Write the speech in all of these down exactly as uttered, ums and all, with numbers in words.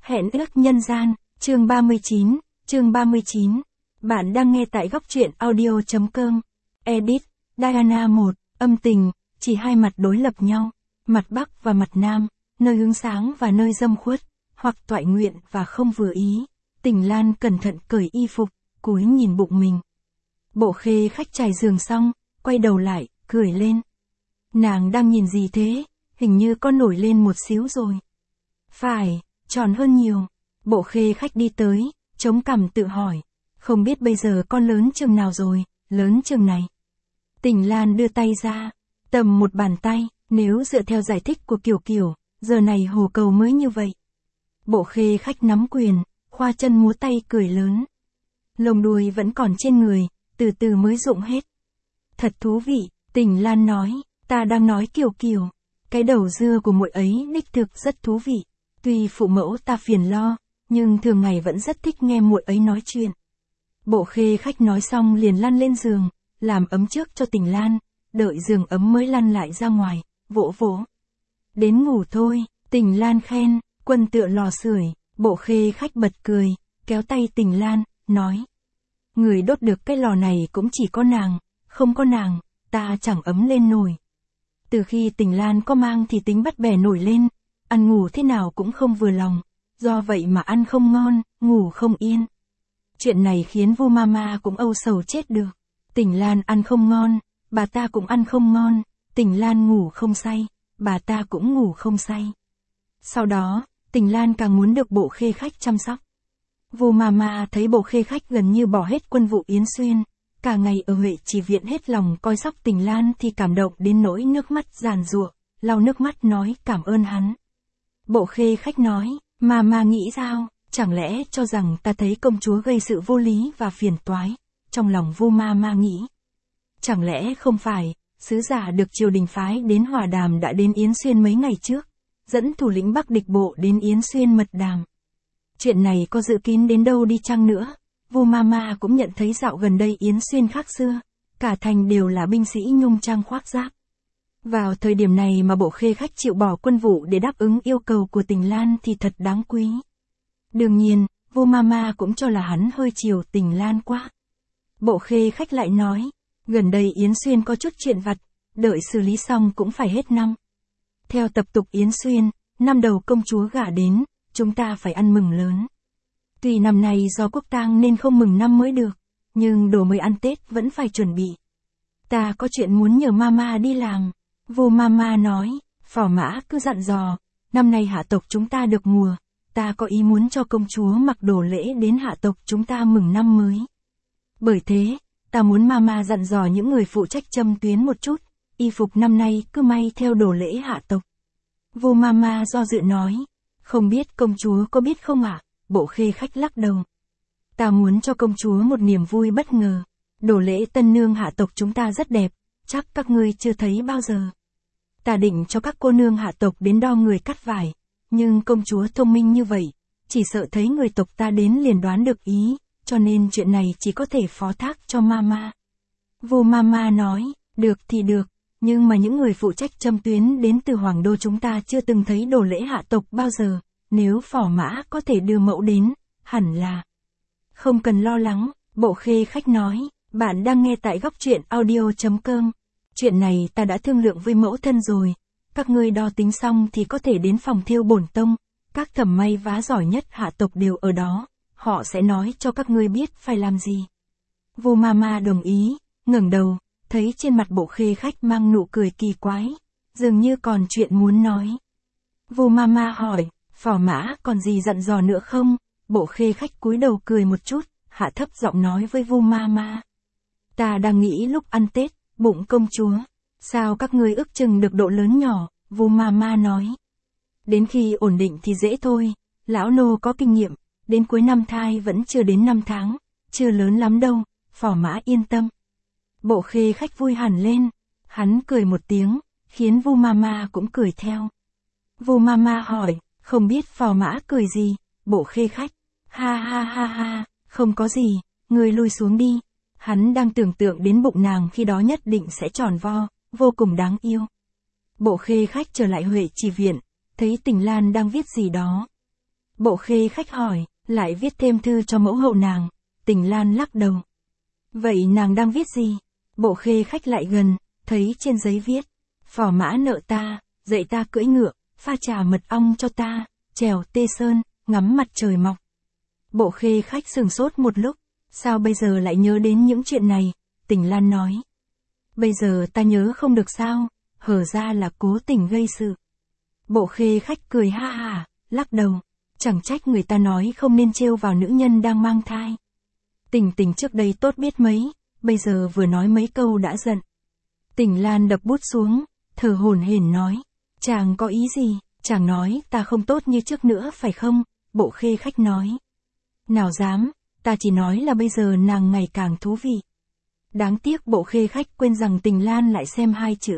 Hẹn ước nhân gian, chương ba mươi chín, chương ba mươi chín. Bạn đang nghe tại góc truyện audio.com. Edit, Diana một, âm tình, chỉ hai mặt đối lập nhau, mặt Bắc và mặt Nam, nơi hướng sáng và nơi dâm khuất, hoặc toại nguyện và không vừa ý. Tình Lan cẩn thận cởi y phục, cúi nhìn bụng mình. Bộ Khê khách trải giường xong, quay đầu lại, cười lên. Nàng đang nhìn gì thế? Hình như con nổi lên một xíu rồi. Phải, tròn hơn nhiều. Bộ Khê khách đi tới, chống cằm tự hỏi. Không biết bây giờ con lớn chừng nào rồi, lớn chừng này. Tình Lan đưa tay ra, tầm một bàn tay, nếu dựa theo giải thích của Kiều Kiều, giờ này hồ cầu mới như vậy. Bộ Khê khách nắm quyền, khoa chân múa tay cười lớn. Lông đuôi vẫn còn trên người, từ từ mới rụng hết. Thật thú vị, Tình Lan nói, ta đang nói Kiều Kiều. Cái đầu dưa của muội ấy đích thực rất thú vị. Tuy phụ mẫu ta phiền lo, nhưng thường ngày vẫn rất thích nghe muội ấy nói chuyện. Bộ Khê khách nói xong liền lăn lên giường, làm ấm trước cho Tình Lan, đợi giường ấm mới lăn lại ra ngoài, vỗ vỗ. Đến ngủ thôi, Tình Lan khen, quân tựa lò sưởi. Bộ Khê khách bật cười, kéo tay Tình Lan, nói. Người đốt được cái lò này cũng chỉ có nàng, không có nàng, ta chẳng ấm lên nổi. Từ khi Tình Lan có mang thì tính bắt bẻ nổi lên, ăn ngủ thế nào cũng không vừa lòng, do vậy mà ăn không ngon, ngủ không yên. Chuyện này khiến Vu Mama cũng âu sầu chết được. Tình Lan ăn không ngon, bà ta cũng ăn không ngon, Tình Lan ngủ không say, bà ta cũng ngủ không say. Sau đó, Tình Lan càng muốn được Bộ Khê khách chăm sóc. Vu Mama thấy Bộ Khê khách gần như bỏ hết quân vụ Yến Xuyên, cả ngày ở Huệ Trì viện hết lòng coi sóc Tình Lan thì cảm động đến nỗi nước mắt giàn giụa, lau nước mắt nói cảm ơn hắn. Bộ Khê khách nói, Mama nghĩ sao, chẳng lẽ cho rằng ta thấy công chúa gây sự vô lý và phiền toái, trong lòng Vu Mama nghĩ. Chẳng lẽ không phải, sứ giả được triều đình phái đến hòa đàm đã đến Yến Xuyên mấy ngày trước, dẫn thủ lĩnh Bắc địch bộ đến Yến Xuyên mật đàm. Chuyện này có dự kín đến đâu đi chăng nữa, Vu Mama cũng nhận thấy dạo gần đây Yến Xuyên khác xưa, cả thành đều là binh sĩ nhung trang khoác giáp. Vào thời điểm này mà Bộ Khê khách chịu bỏ quân vụ để đáp ứng yêu cầu của Tình Lan thì thật đáng quý. Đương nhiên, Vu Mama cũng cho là hắn hơi chiều Tình Lan quá. Bộ Khê khách lại nói, gần đây Yến Xuyên có chút chuyện vặt, đợi xử lý xong cũng phải hết năm. Theo tập tục Yến Xuyên, năm đầu công chúa gả đến, chúng ta phải ăn mừng lớn. Tuy năm nay do quốc tang nên không mừng năm mới được, nhưng đồ mới ăn Tết vẫn phải chuẩn bị. Ta có chuyện muốn nhờ Mama đi làm. Vu Mama nói, Phò Mã cứ dặn dò, năm nay hạ tộc chúng ta được mùa, ta có ý muốn cho công chúa mặc đồ lễ đến hạ tộc chúng ta mừng năm mới. Bởi thế, ta muốn Mama dặn dò những người phụ trách châm tuyến một chút, y phục năm nay cứ may theo đồ lễ hạ tộc. Vu Mama do dự nói, không biết công chúa có biết không ạ? À? Bộ Khê khách lắc đầu. Ta muốn cho công chúa một niềm vui bất ngờ. Đồ lễ tân nương hạ tộc chúng ta rất đẹp, chắc các ngươi chưa thấy bao giờ. Ta định cho các cô nương hạ tộc đến đo người cắt vải, nhưng công chúa thông minh như vậy, chỉ sợ thấy người tộc ta đến liền đoán được ý, cho nên chuyện này chỉ có thể phó thác cho Mama. Vu Mama nói, được thì được, nhưng mà những người phụ trách châm tuyến đến từ Hoàng đô chúng ta chưa từng thấy đồ lễ hạ tộc bao giờ, nếu Phò Mã có thể đưa mẫu đến, hẳn là. Không cần lo lắng, Bộ Khê khách nói, bạn đang nghe tại góc truyện audio.com. Chuyện này ta đã thương lượng với mẫu thân rồi, các ngươi đo tính xong thì có thể đến phòng thêu bổn tông, các thẩm may vá giỏi nhất hạ tộc đều ở đó, họ sẽ nói cho các ngươi biết phải làm gì. Vu Mama đồng ý, ngẩng đầu, thấy trên mặt Bộ Khê khách mang nụ cười kỳ quái, dường như còn chuyện muốn nói. Vu Mama hỏi, Phò Mã còn gì dặn dò nữa không? Bộ Khê khách cúi đầu cười một chút, hạ thấp giọng nói với Vu Mama. Ta đang nghĩ lúc ăn Tết, bụng công chúa, sao các ngươi ước chừng được độ lớn nhỏ, Vu Mama nói. Đến khi ổn định thì dễ thôi, lão nô có kinh nghiệm, đến cuối năm thai vẫn chưa đến năm tháng, chưa lớn lắm đâu, Phò Mã yên tâm. Bộ Khê khách vui hẳn lên, hắn cười một tiếng, khiến Vu Mama cũng cười theo. Vu Mama hỏi, không biết Phò Mã cười gì? Bộ Khê khách, ha ha ha ha, không có gì, ngươi lui xuống đi. Hắn đang tưởng tượng đến bụng nàng khi đó nhất định sẽ tròn vo, vô cùng đáng yêu. Bộ Khê khách trở lại Huệ Trì viện, thấy Tình Lan đang viết gì đó. Bộ khê khách hỏi, lại viết thêm thư cho mẫu hậu nàng. Tình Lan lắc đầu. Vậy nàng đang viết gì? Bộ khê khách lại gần, thấy trên giấy viết. Phò mã nợ ta, dạy ta cưỡi ngựa, pha trà mật ong cho ta, trèo Tê Sơn, ngắm mặt trời mọc. Bộ khê khách sửng sốt một lúc, sao bây giờ lại nhớ đến những chuyện này? Tình Lan nói. Bây giờ ta nhớ không được sao, hở ra là cố tình gây sự. Bộ khê khách cười ha hả, lắc đầu, chẳng trách người ta nói không nên trêu vào nữ nhân đang mang thai. Tình Tình trước đây tốt biết mấy, bây giờ vừa nói mấy câu đã giận. Tình Lan đập bút xuống, thở hổn hển nói, chàng có ý gì, chàng nói ta không tốt như trước nữa phải không? Bộ khê khách nói. Nào dám, ta chỉ nói là bây giờ nàng ngày càng thú vị. Đáng tiếc bộ khê khách quên rằng Tình Lan lại xem hai chữ.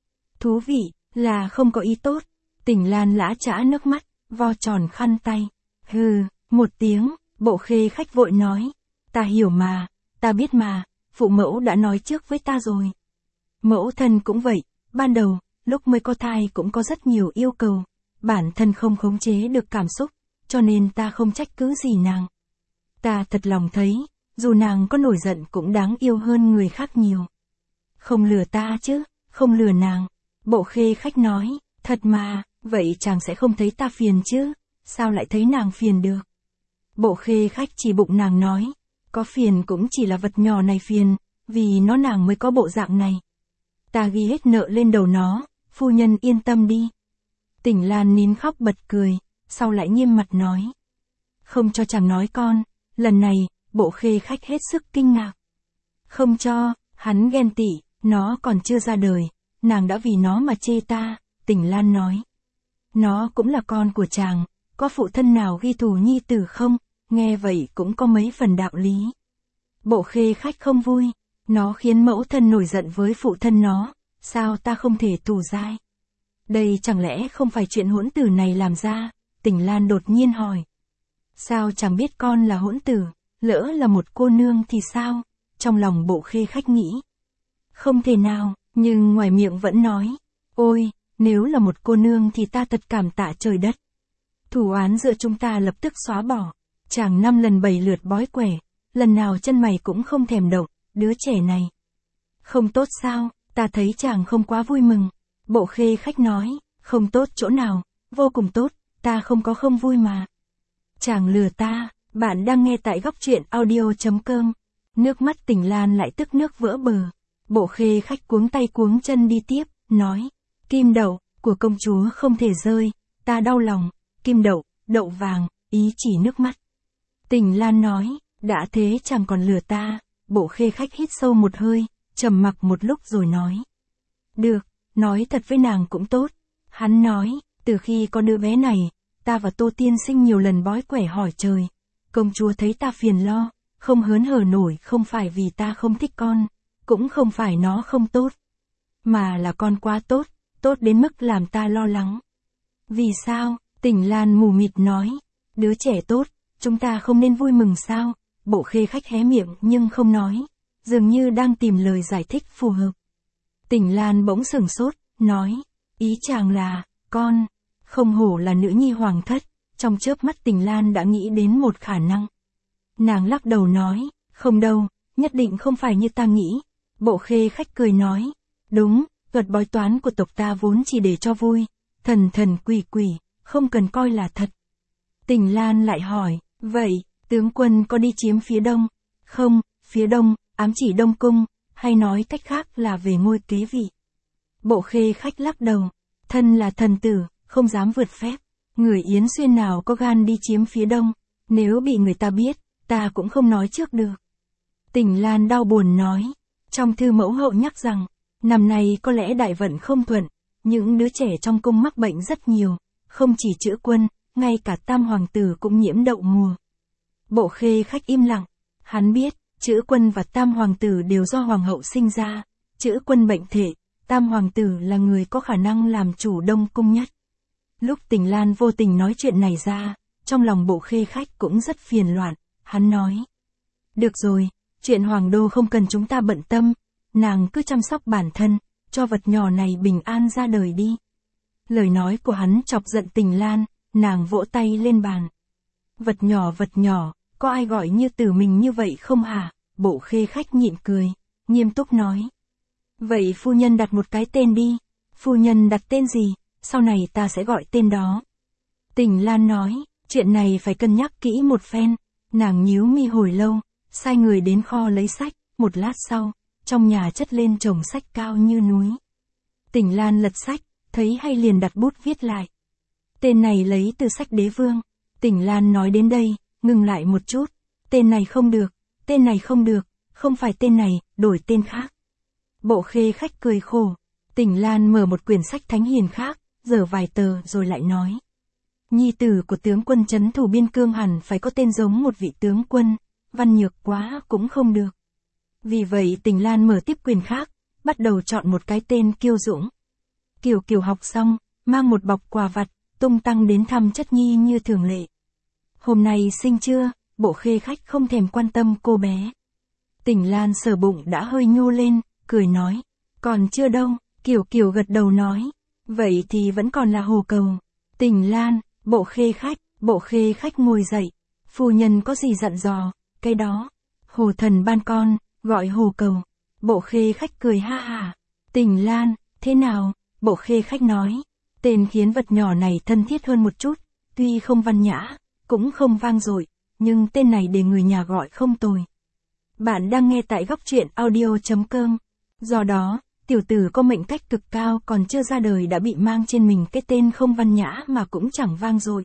Thú vị, là không có ý tốt. Tình Lan lã chã nước mắt, vo tròn khăn tay. Hừ, một tiếng, bộ khê khách vội nói. Ta hiểu mà, ta biết mà, phụ mẫu đã nói trước với ta rồi. Mẫu thân cũng vậy, ban đầu, lúc mới có thai cũng có rất nhiều yêu cầu. Bản thân không khống chế được cảm xúc, cho nên ta không trách cứ gì nàng. Ta thật lòng thấy, dù nàng có nổi giận cũng đáng yêu hơn người khác nhiều. Không lừa ta chứ, không lừa nàng. Bộ khê khách nói, thật mà, vậy chàng sẽ không thấy ta phiền chứ, sao lại thấy nàng phiền được? Bộ khê khách chỉ bụng nàng nói, có phiền cũng chỉ là vật nhỏ này phiền, vì nó nàng mới có bộ dạng này. Ta ghi hết nợ lên đầu nó, phu nhân yên tâm đi. Tình Lan nín khóc bật cười, sau lại nghiêm mặt nói. Không cho chàng nói con, lần này, bộ khê khách hết sức kinh ngạc. Không cho, hắn ghen tị, nó còn chưa ra đời, nàng đã vì nó mà chê ta, Tình Lan nói. Nó cũng là con của chàng, có phụ thân nào ghi thù nhi tử không? Nghe vậy cũng có mấy phần đạo lý. Bộ khê khách không vui, nó khiến mẫu thân nổi giận với phụ thân nó, sao ta không thể thù dai? Đây chẳng lẽ không phải chuyện hỗn tử này làm ra? Tình Lan đột nhiên hỏi. Sao chẳng biết con là hỗn tử, lỡ là một cô nương thì sao? Trong lòng bộ khê khách nghĩ. Không thể nào, nhưng ngoài miệng vẫn nói. Ôi, nếu là một cô nương thì ta thật cảm tạ trời đất. Thù oán giữa chúng ta lập tức xóa bỏ. Chàng năm lần bảy lượt bói quẻ, lần nào chân mày cũng không thèm động, đứa trẻ này. Không tốt sao, ta thấy chàng không quá vui mừng. Bộ khê khách nói, không tốt chỗ nào, vô cùng tốt, ta không có không vui mà. Chàng lừa ta, bạn đang nghe tại góc truyện audio chấm com. Nước mắt Tình Lan lại tức nước vỡ bờ. Bộ khê khách cuống tay cuống chân đi tiếp, nói, kim đậu, của công chúa không thể rơi, ta đau lòng, kim đậu, đậu vàng, ý chỉ nước mắt. Tình Lan nói, đã thế chẳng còn lừa ta. Bộ khê khách hít sâu một hơi, trầm mặc một lúc rồi nói. Được, nói thật với nàng cũng tốt. Hắn nói, từ khi có đứa bé này, ta và Tô Tiên Sinh nhiều lần bói quẻ hỏi trời. Công chúa thấy ta phiền lo, không hớn hở nổi không phải vì ta không thích con, cũng không phải nó không tốt. Mà là con quá tốt, tốt đến mức làm ta lo lắng. Vì sao? Tình Lan mù mịt nói. Đứa trẻ tốt, chúng ta không nên vui mừng sao? Bộ khê khách hé miệng nhưng không nói, dường như đang tìm lời giải thích phù hợp. Tình Lan bỗng sửng sốt, nói, ý chàng là, con, không hổ là nữ nhi hoàng thất. Trong chớp mắt Tình Lan đã nghĩ đến một khả năng. Nàng lắc đầu nói, không đâu, nhất định không phải như ta nghĩ. Bộ khê khách cười nói, đúng, luật bói toán của tộc ta vốn chỉ để cho vui, thần thần quỷ quỷ, không cần coi là thật. Tình Lan lại hỏi, vậy, tướng quân có đi chiếm phía đông? Không, phía đông, ám chỉ Đông Cung, hay nói cách khác là về ngôi kế vị. Bộ khê khách lắc đầu, thân là thần tử, không dám vượt phép. Người Yến Xuyên nào có gan đi chiếm phía đông, nếu bị người ta biết, ta cũng không nói trước được. Tình Lan đau buồn nói, trong thư mẫu hậu nhắc rằng, năm nay có lẽ đại vận không thuận, những đứa trẻ trong cung mắc bệnh rất nhiều, không chỉ Chữ Quân, ngay cả Tam hoàng tử cũng nhiễm đậu mùa. Bộ khê khách im lặng, hắn biết, Chữ Quân và Tam hoàng tử đều do hoàng hậu sinh ra, Chữ Quân bệnh thể, Tam hoàng tử là người có khả năng làm chủ Đông Cung nhất. Lúc Tình Lan vô tình nói chuyện này ra, trong lòng bộ khê khách cũng rất phiền loạn, hắn nói. Được rồi, chuyện hoàng đô không cần chúng ta bận tâm, nàng cứ chăm sóc bản thân, cho vật nhỏ này bình an ra đời đi. Lời nói của hắn chọc giận Tình Lan, nàng vỗ tay lên bàn, Vật nhỏ vật nhỏ, có ai gọi như từ mình như vậy không hả? Bộ khê khách nhịn cười, nghiêm túc nói. Vậy phu nhân đặt một cái tên đi. Phu nhân đặt tên gì? Sau này ta sẽ gọi tên đó. Tình Lan nói, chuyện này phải cân nhắc kỹ một phen. Nàng nhíu mi hồi lâu, sai người đến kho lấy sách, một lát sau, trong nhà chất lên chồng sách cao như núi. Tình Lan lật sách, thấy hay liền đặt bút viết lại. Tên này lấy từ sách Đế Vương. Tình Lan nói đến đây, ngừng lại một chút. Tên này không được, tên này không được, không phải tên này, đổi tên khác. Bộ khê khách cười khổ. Tình Lan mở một quyển sách thánh hiền khác, dở vài tờ rồi lại nói. Nhi tử của tướng quân trấn thủ biên cương hẳn phải có tên giống một vị tướng quân, văn nhược quá cũng không được. Vì vậy Tình Lan mở tiếp quyển khác, bắt đầu chọn một cái tên Kiêu Dũng. Kiều Kiều học xong, mang một bọc quà vặt, tung tăng đến thăm chất nhi như thường lệ. Hôm nay sinh chưa, bộ khê khách không thèm quan tâm cô bé. Tình Lan sờ bụng đã hơi nhô lên, cười nói. Còn chưa đâu, Kiều Kiều gật đầu nói. Vậy thì vẫn còn là hồ cầu. Tình Lan, bộ khê khách, bộ khê khách ngồi dậy. Phu nhân có gì dặn dò, cái đó. Hồ thần ban con, gọi hồ cầu. Bộ khê khách cười ha ha. Tình Lan, thế nào? Bộ khê khách nói. Tên khiến vật nhỏ này thân thiết hơn một chút, tuy không văn nhã, cũng không vang dội, nhưng tên này để người nhà gọi không tồi. Bạn đang nghe tại góc truyện audio chấm com. Do đó, tiểu tử có mệnh cách cực cao còn chưa ra đời đã bị mang trên mình cái tên không văn nhã mà cũng chẳng vang dội.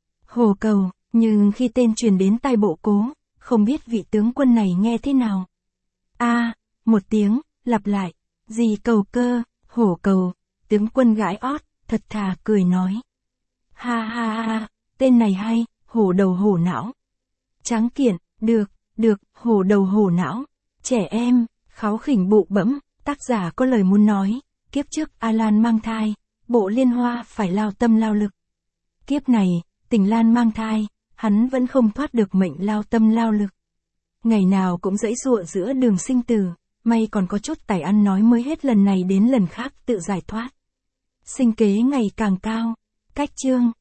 Hồ cầu, nhưng khi tên truyền đến tai bộ cố, không biết vị tướng quân này nghe thế nào. A, à, một tiếng, lặp lại. Gì cầu cơ, hổ cầu, tướng quân gãi ót, thật thà cười nói. Ha ha ha, tên này hay, hổ đầu hổ não. Tráng kiện, được, được, hổ đầu hổ não. Trẻ em, kháu khỉnh bụ bẫm, tác giả có lời muốn nói, kiếp trước A Lan mang thai, bộ Liên Hoa phải lao tâm lao lực. Kiếp này, Tình Lan mang thai, hắn vẫn không thoát được mệnh lao tâm lao lực. Ngày nào cũng giãy giụa giữa đường sinh tử, may còn có chút tài ăn nói mới hết lần này đến lần khác tự giải thoát. Sinh kế ngày càng cao, cách chương.